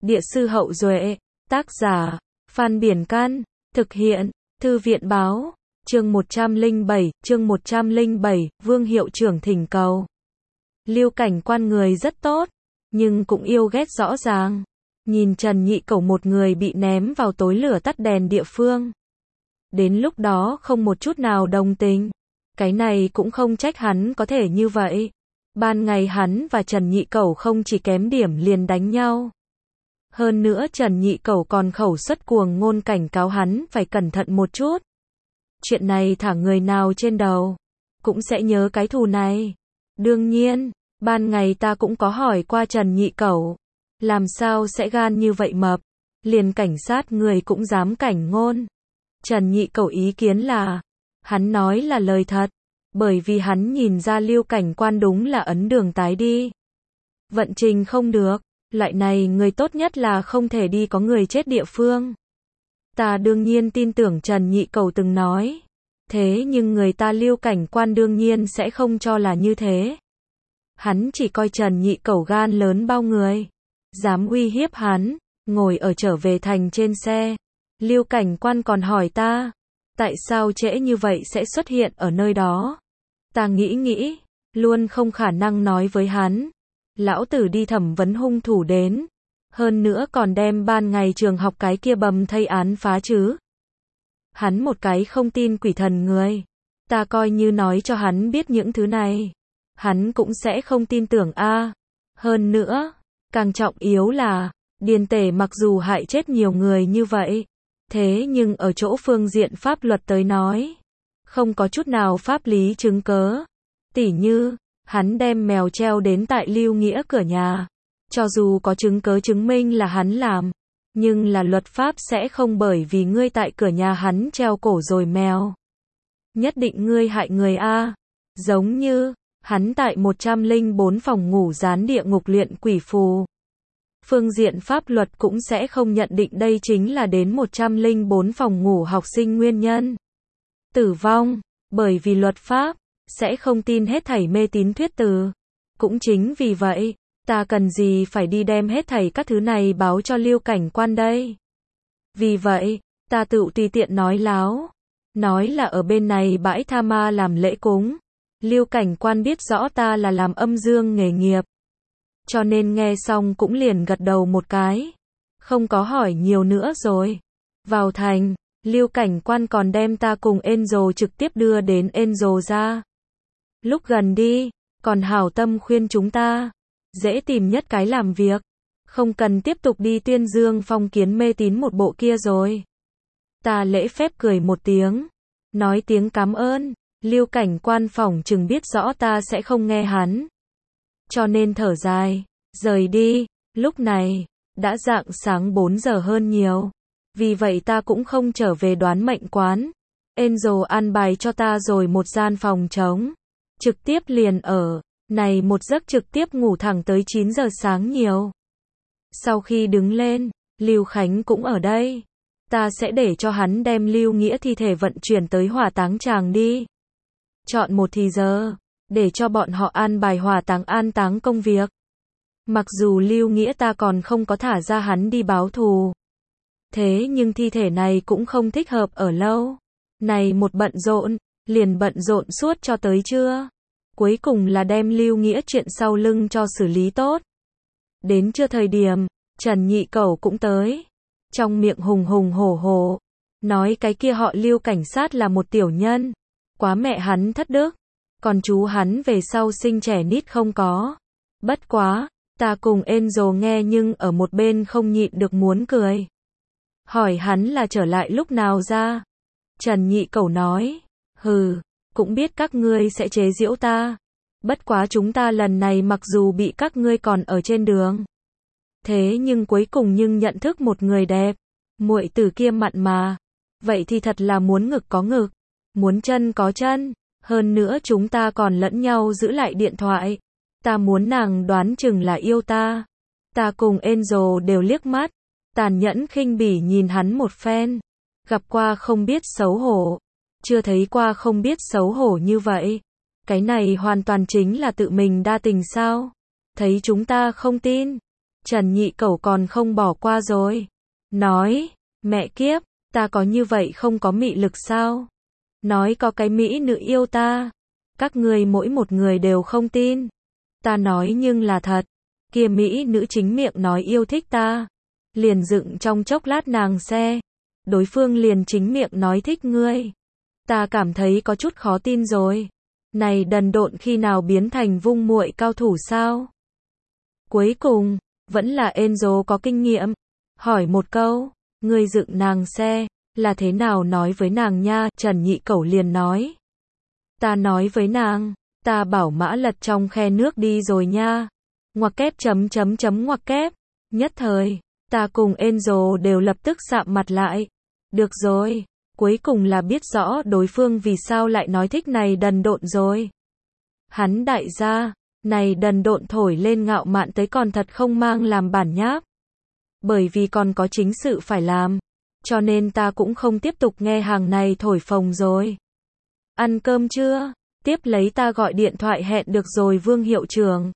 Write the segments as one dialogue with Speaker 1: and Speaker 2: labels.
Speaker 1: Địa sư Hậu Duệ, tác giả, Phan Biển Căn, thực hiện, Thư viện Báo, chương 107, Vương Hiệu Trưởng thỉnh cầu. Lưu Cảnh Quan người rất tốt, nhưng cũng yêu ghét rõ ràng. Nhìn Trần Nhị Cẩu một người bị ném vào tối lửa tắt đèn địa phương. Đến lúc đó không một chút nào đồng tình. Cái này cũng không trách hắn có thể như vậy. Ban ngày hắn và Trần Nhị Cẩu không chỉ kém điểm liền đánh nhau. Hơn nữa Trần Nhị Cẩu còn khẩu suất cuồng ngôn cảnh cáo hắn phải cẩn thận một chút. Chuyện này thả người nào trên đầu, cũng sẽ nhớ cái thù này. Đương nhiên, ban ngày ta cũng có hỏi qua Trần Nhị Cẩu. Làm sao sẽ gan như vậy mập, liền cảnh sát người cũng dám cảnh ngôn. Trần Nhị Cẩu ý kiến là, hắn nói là lời thật, bởi vì hắn nhìn ra Lưu Cảnh Quan đúng là ấn đường tái đi. Vận trình không được, loại này người tốt nhất là không thể đi có người chết địa phương. Ta đương nhiên tin tưởng Trần Nhị Cẩu từng nói. Thế nhưng người ta Lưu Cảnh Quan đương nhiên sẽ không cho là như thế. Hắn chỉ coi Trần Nhị Cẩu gan lớn bao người. Dám uy hiếp hắn, ngồi ở trở về thành trên xe. Lưu Cảnh Quan còn hỏi ta, tại sao trễ như vậy sẽ xuất hiện ở nơi đó? Ta nghĩ, luôn không khả năng nói với hắn. Lão tử đi thẩm vấn hung thủ đến. Hơn nữa còn đem ban ngày trường học cái kia bầm thây án phá chứ. Hắn một cái không tin quỷ thần người. Ta coi như nói cho hắn biết những thứ này. Hắn cũng sẽ không tin tưởng a. Hơn nữa, càng trọng yếu là, Điền Tể mặc dù hại chết nhiều người như vậy. Thế nhưng ở chỗ phương diện pháp luật tới nói, không có chút nào pháp lý chứng cớ. Tỉ như, hắn đem mèo treo đến tại Lưu Nghĩa cửa nhà. Cho dù có chứng cớ chứng minh là hắn làm, nhưng là luật pháp sẽ không bởi vì ngươi tại cửa nhà hắn treo cổ rồi mèo. Nhất định ngươi hại người a. Giống như, hắn tại 104 phòng ngủ dán địa ngục luyện quỷ phù. Phương diện pháp luật cũng sẽ không nhận định đây chính là đến 104 phòng ngủ học sinh nguyên nhân tử vong, bởi vì luật pháp sẽ không tin hết thảy mê tín thuyết từ. Cũng chính vì vậy, ta cần gì phải đi đem hết thảy các thứ này báo cho Lưu Cảnh Quan đây. Vì vậy, ta tự tùy tiện nói láo. Nói là ở bên này bãi tha ma làm lễ cúng. Lưu Cảnh Quan biết rõ ta là làm âm dương nghề nghiệp. Cho nên nghe xong cũng liền gật đầu một cái. Không có hỏi nhiều nữa rồi. Vào thành, Lưu Cảnh Quan còn đem ta cùng Enzo trực tiếp đưa đến Enzo ra. Lúc gần đi, còn hảo tâm khuyên chúng ta. Dễ tìm nhất cái làm việc. Không cần tiếp tục đi tuyên dương phong kiến mê tín một bộ kia rồi. Ta lễ phép cười một tiếng. Nói tiếng cảm ơn. Lưu Cảnh Quan phỏng chừng biết rõ ta sẽ không nghe hắn. Cho nên thở dài, rời đi. Lúc này, đã rạng sáng 4 giờ hơn nhiều. Vì vậy ta cũng không trở về đoán mệnh quán. Enzo an bài cho ta rồi một gian phòng trống. Trực tiếp liền ở. Này một giấc trực tiếp ngủ thẳng tới 9 giờ sáng nhiều. Sau khi đứng lên, Lưu Khánh cũng ở đây. Ta sẽ để cho hắn đem Lưu Nghĩa thi thể vận chuyển tới hỏa táng tràng đi. Chọn một thì giờ, để cho bọn họ an bài hỏa táng an táng công việc. Mặc dù Lưu Nghĩa ta còn không có thả ra hắn đi báo thù. Thế nhưng thi thể này cũng không thích hợp ở lâu. Này một bận rộn, liền bận rộn suốt cho tới trưa. Cuối cùng là đem Lưu Nghĩa chuyện sau lưng cho xử lý tốt. Đến trưa thời điểm, Trần Nhị Cẩu cũng tới. Trong miệng hùng hùng hổ hổ. Nói cái kia họ Lưu cảnh sát là một tiểu nhân. Quá mẹ hắn thất đức. Còn chú hắn về sau sinh trẻ nít không có. Bất quá, ta cùng Enzo nghe nhưng ở một bên không nhịn được muốn cười. Hỏi hắn là trở lại lúc nào ra. Trần Nhị Cẩu nói, hừ, cũng biết các ngươi sẽ chế giễu ta. Bất quá chúng ta lần này mặc dù bị các ngươi còn ở trên đường. Thế nhưng cuối cùng nhưng nhận thức một người đẹp. Muội tử kia mặn mà. Vậy thì thật là muốn ngực có ngực. Muốn chân có chân. Hơn nữa chúng ta còn lẫn nhau giữ lại điện thoại. Ta muốn nàng đoán chừng là yêu ta. Ta cùng Enzo đều liếc mắt. Tàn nhẫn khinh bỉ nhìn hắn một phen. Gặp qua không biết xấu hổ. Chưa thấy qua không biết xấu hổ như vậy. Cái này hoàn toàn chính là tự mình đa tình sao. Thấy chúng ta không tin. Trần Nhị Cẩu còn không bỏ qua rồi. Nói, mẹ kiếp, ta có như vậy không có mị lực sao? Nói có cái mỹ nữ yêu ta. Các ngươi mỗi một người đều không tin. Ta nói nhưng là thật. Kia mỹ nữ chính miệng nói yêu thích ta. Liền dựng trong chốc lát nàng xe. Đối phương liền chính miệng nói thích ngươi. Ta cảm thấy có chút khó tin rồi. Này đần độn khi nào biến thành vung muội cao thủ sao? Cuối cùng, vẫn là Enzo có kinh nghiệm. Hỏi một câu, ngươi dựng nàng xe, là thế nào nói với nàng nha? Trần Nhị Cẩu liền nói. Ta nói với nàng, ta bảo mã lật trong khe nước đi rồi nha. Ngoặc kép ngoặc kép. Nhất thời, ta cùng Enzo đều lập tức sạm mặt lại. Được rồi, cuối cùng là biết rõ đối phương vì sao lại nói thích này đần độn rồi. Hắn đại gia, này đần độn thổi lên ngạo mạn tới còn thật không mang làm bản nháp. Bởi vì còn có chính sự phải làm, cho nên ta cũng không tiếp tục nghe hàng này thổi phồng rồi. Ăn cơm chưa? Tiếp lấy ta gọi điện thoại hẹn được rồi Vương hiệu trưởng.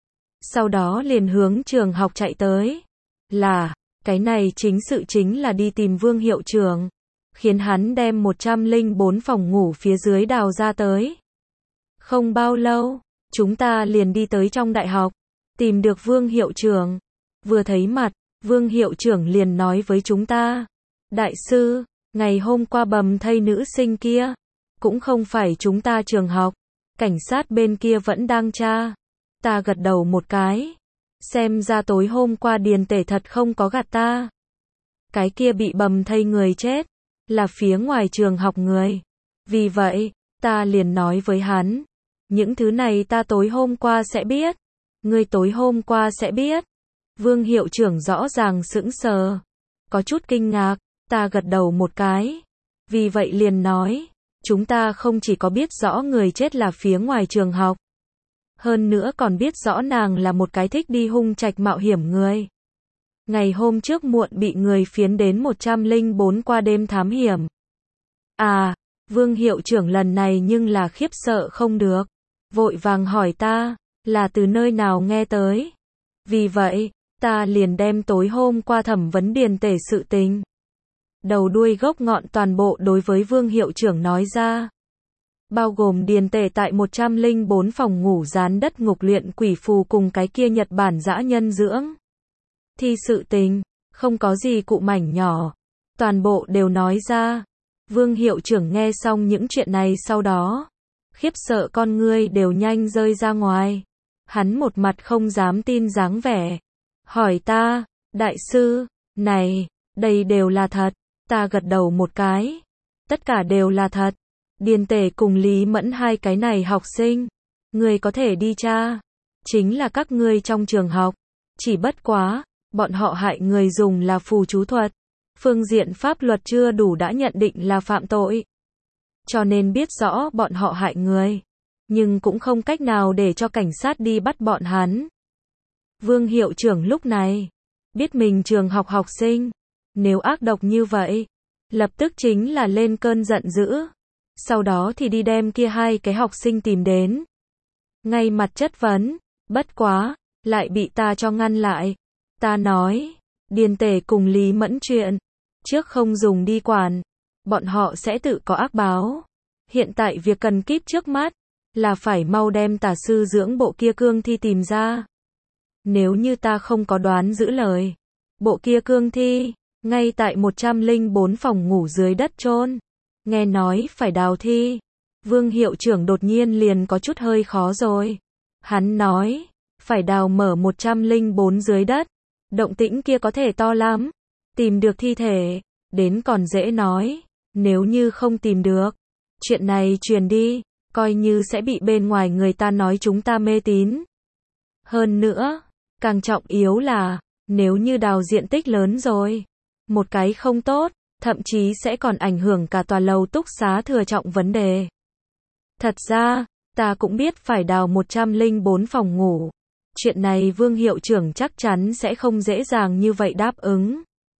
Speaker 1: Sau đó liền hướng trường học chạy tới. Là, cái này chính sự chính là đi tìm Vương hiệu trưởng. Khiến hắn đem 104 phòng ngủ phía dưới đào ra tới. Không bao lâu, chúng ta liền đi tới trong đại học. Tìm được Vương hiệu trưởng. Vừa thấy mặt, Vương hiệu trưởng liền nói với chúng ta. Đại sư, ngày hôm qua bầm thây nữ sinh kia. Cũng không phải chúng ta trường học. Cảnh sát bên kia vẫn đang tra. Ta gật đầu một cái. Xem ra tối hôm qua Điền Tể thật không có gạt ta. Cái kia bị bầm thây người chết. Là phía ngoài trường học người. Vì vậy, ta liền nói với hắn. Những thứ này ta tối hôm qua sẽ biết. Ngươi tối hôm qua sẽ biết. Vương hiệu trưởng rõ ràng sững sờ. Có chút kinh ngạc, ta gật đầu một cái. Vì vậy liền nói. Chúng ta không chỉ có biết rõ người chết là phía ngoài trường học. Hơn nữa còn biết rõ nàng là một cái thích đi hung trạch mạo hiểm người. Ngày hôm trước muộn bị người phiến đến 104 qua đêm thám hiểm. À, Vương hiệu trưởng lần này nhưng là khiếp sợ không được. Vội vàng hỏi ta, là từ nơi nào nghe tới. Vì vậy, ta liền đem tối hôm qua thẩm vấn Điền Tể sự tình. Đầu đuôi gốc ngọn toàn bộ đối với Vương hiệu trưởng nói ra. Bao gồm Điền Tể tại 104 phòng ngủ dán đất ngục luyện quỷ phù cùng cái kia Nhật Bản dã nhân dưỡng. Thi sự tình, không có gì cụ mảnh nhỏ. Toàn bộ đều nói ra. Vương hiệu trưởng nghe xong những chuyện này sau đó. Khiếp sợ con ngươi đều nhanh rơi ra ngoài. Hắn một mặt không dám tin dáng vẻ. Hỏi ta, đại sư, này, đây đều là thật. Ta gật đầu một cái. Tất cả đều là thật. Điền Tể cùng Lý Mẫn hai cái này học sinh. Người có thể đi tra. Chính là các ngươi trong trường học. Chỉ bất quá, bọn họ hại người dùng là phù chú thuật. Phương diện pháp luật chưa đủ đã nhận định là phạm tội. Cho nên biết rõ bọn họ hại người. Nhưng cũng không cách nào để cho cảnh sát đi bắt bọn hắn. Vương hiệu trưởng lúc này, biết mình trường học học sinh. Nếu ác độc như vậy, lập tức chính là lên cơn giận dữ. Sau đó thì đi đem kia hai cái học sinh tìm đến. Ngay mặt chất vấn, bất quá, lại bị ta cho ngăn lại. Ta nói, Điền Tể cùng Lý Mẫn chuyện, trước không dùng đi quản, bọn họ sẽ tự có ác báo. Hiện tại việc cần kíp trước mắt, là phải mau đem tả sư dưỡng bộ kia cương thi tìm ra. Nếu như ta không có đoán giữ lời, bộ kia cương thi, ngay tại 104 phòng ngủ dưới đất chôn. Nghe nói phải đào thi. Vương hiệu trưởng đột nhiên liền có chút hơi khó rồi. Hắn nói, phải đào mở 104 dưới đất. Động tĩnh kia có thể to lắm. Tìm được thi thể, đến còn dễ nói. Nếu như không tìm được, chuyện này truyền đi, coi như sẽ bị bên ngoài người ta nói chúng ta mê tín. Hơn nữa, càng trọng yếu là, nếu như đào diện tích lớn rồi, một cái không tốt, thậm chí sẽ còn ảnh hưởng cả tòa lầu túc xá thừa trọng vấn đề. Thật ra, ta cũng biết phải đào 104 phòng ngủ. Chuyện này Vương hiệu trưởng chắc chắn sẽ không dễ dàng như vậy đáp ứng.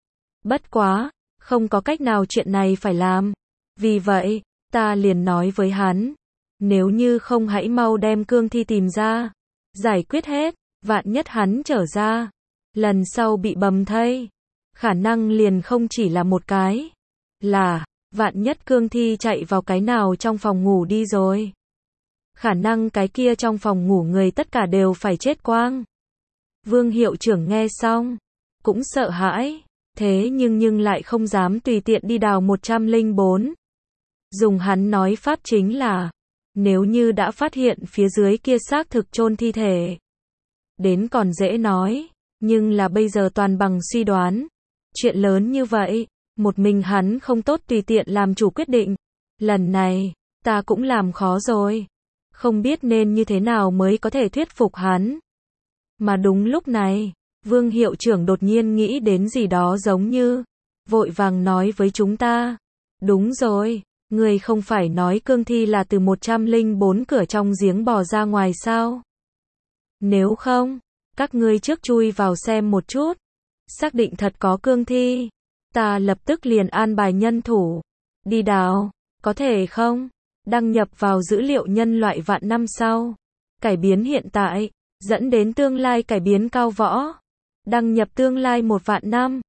Speaker 1: Bất quá, không có cách nào chuyện này phải làm. Vì vậy, ta liền nói với hắn, nếu như không hãy mau đem cương thi tìm ra, giải quyết hết, vạn nhất hắn trở ra, lần sau bị bầm thây, khả năng liền không chỉ là một cái, là, vạn nhất cương thi chạy vào cái nào trong phòng ngủ đi rồi. Khả năng cái kia trong phòng ngủ người tất cả đều phải chết quang. Vương hiệu trưởng nghe xong, cũng sợ hãi, thế nhưng lại không dám tùy tiện đi đào 104. Dùng hắn nói pháp chính là, nếu như đã phát hiện phía dưới kia xác thực chôn thi thể, đến còn dễ nói, nhưng là bây giờ toàn bằng suy đoán. Chuyện lớn như vậy, một mình hắn không tốt tùy tiện làm chủ quyết định. Lần này, ta cũng làm khó rồi. Không biết nên như thế nào mới có thể thuyết phục hắn. Mà đúng lúc này, Vương hiệu trưởng đột nhiên nghĩ đến gì đó giống như, vội vàng nói với chúng ta. Đúng rồi, người không phải nói cương thi là từ 104 cửa trong giếng bò ra ngoài sao? Nếu không, các ngươi trước chui vào xem một chút. Xác định thật có cương thi, ta lập tức liền an bài nhân thủ. Đi đào, có thể không? Đăng nhập vào dữ liệu nhân loại vạn năm sau. Cải biến hiện tại, dẫn đến tương lai cải biến cao võ. Đăng nhập tương lai 1 vạn năm.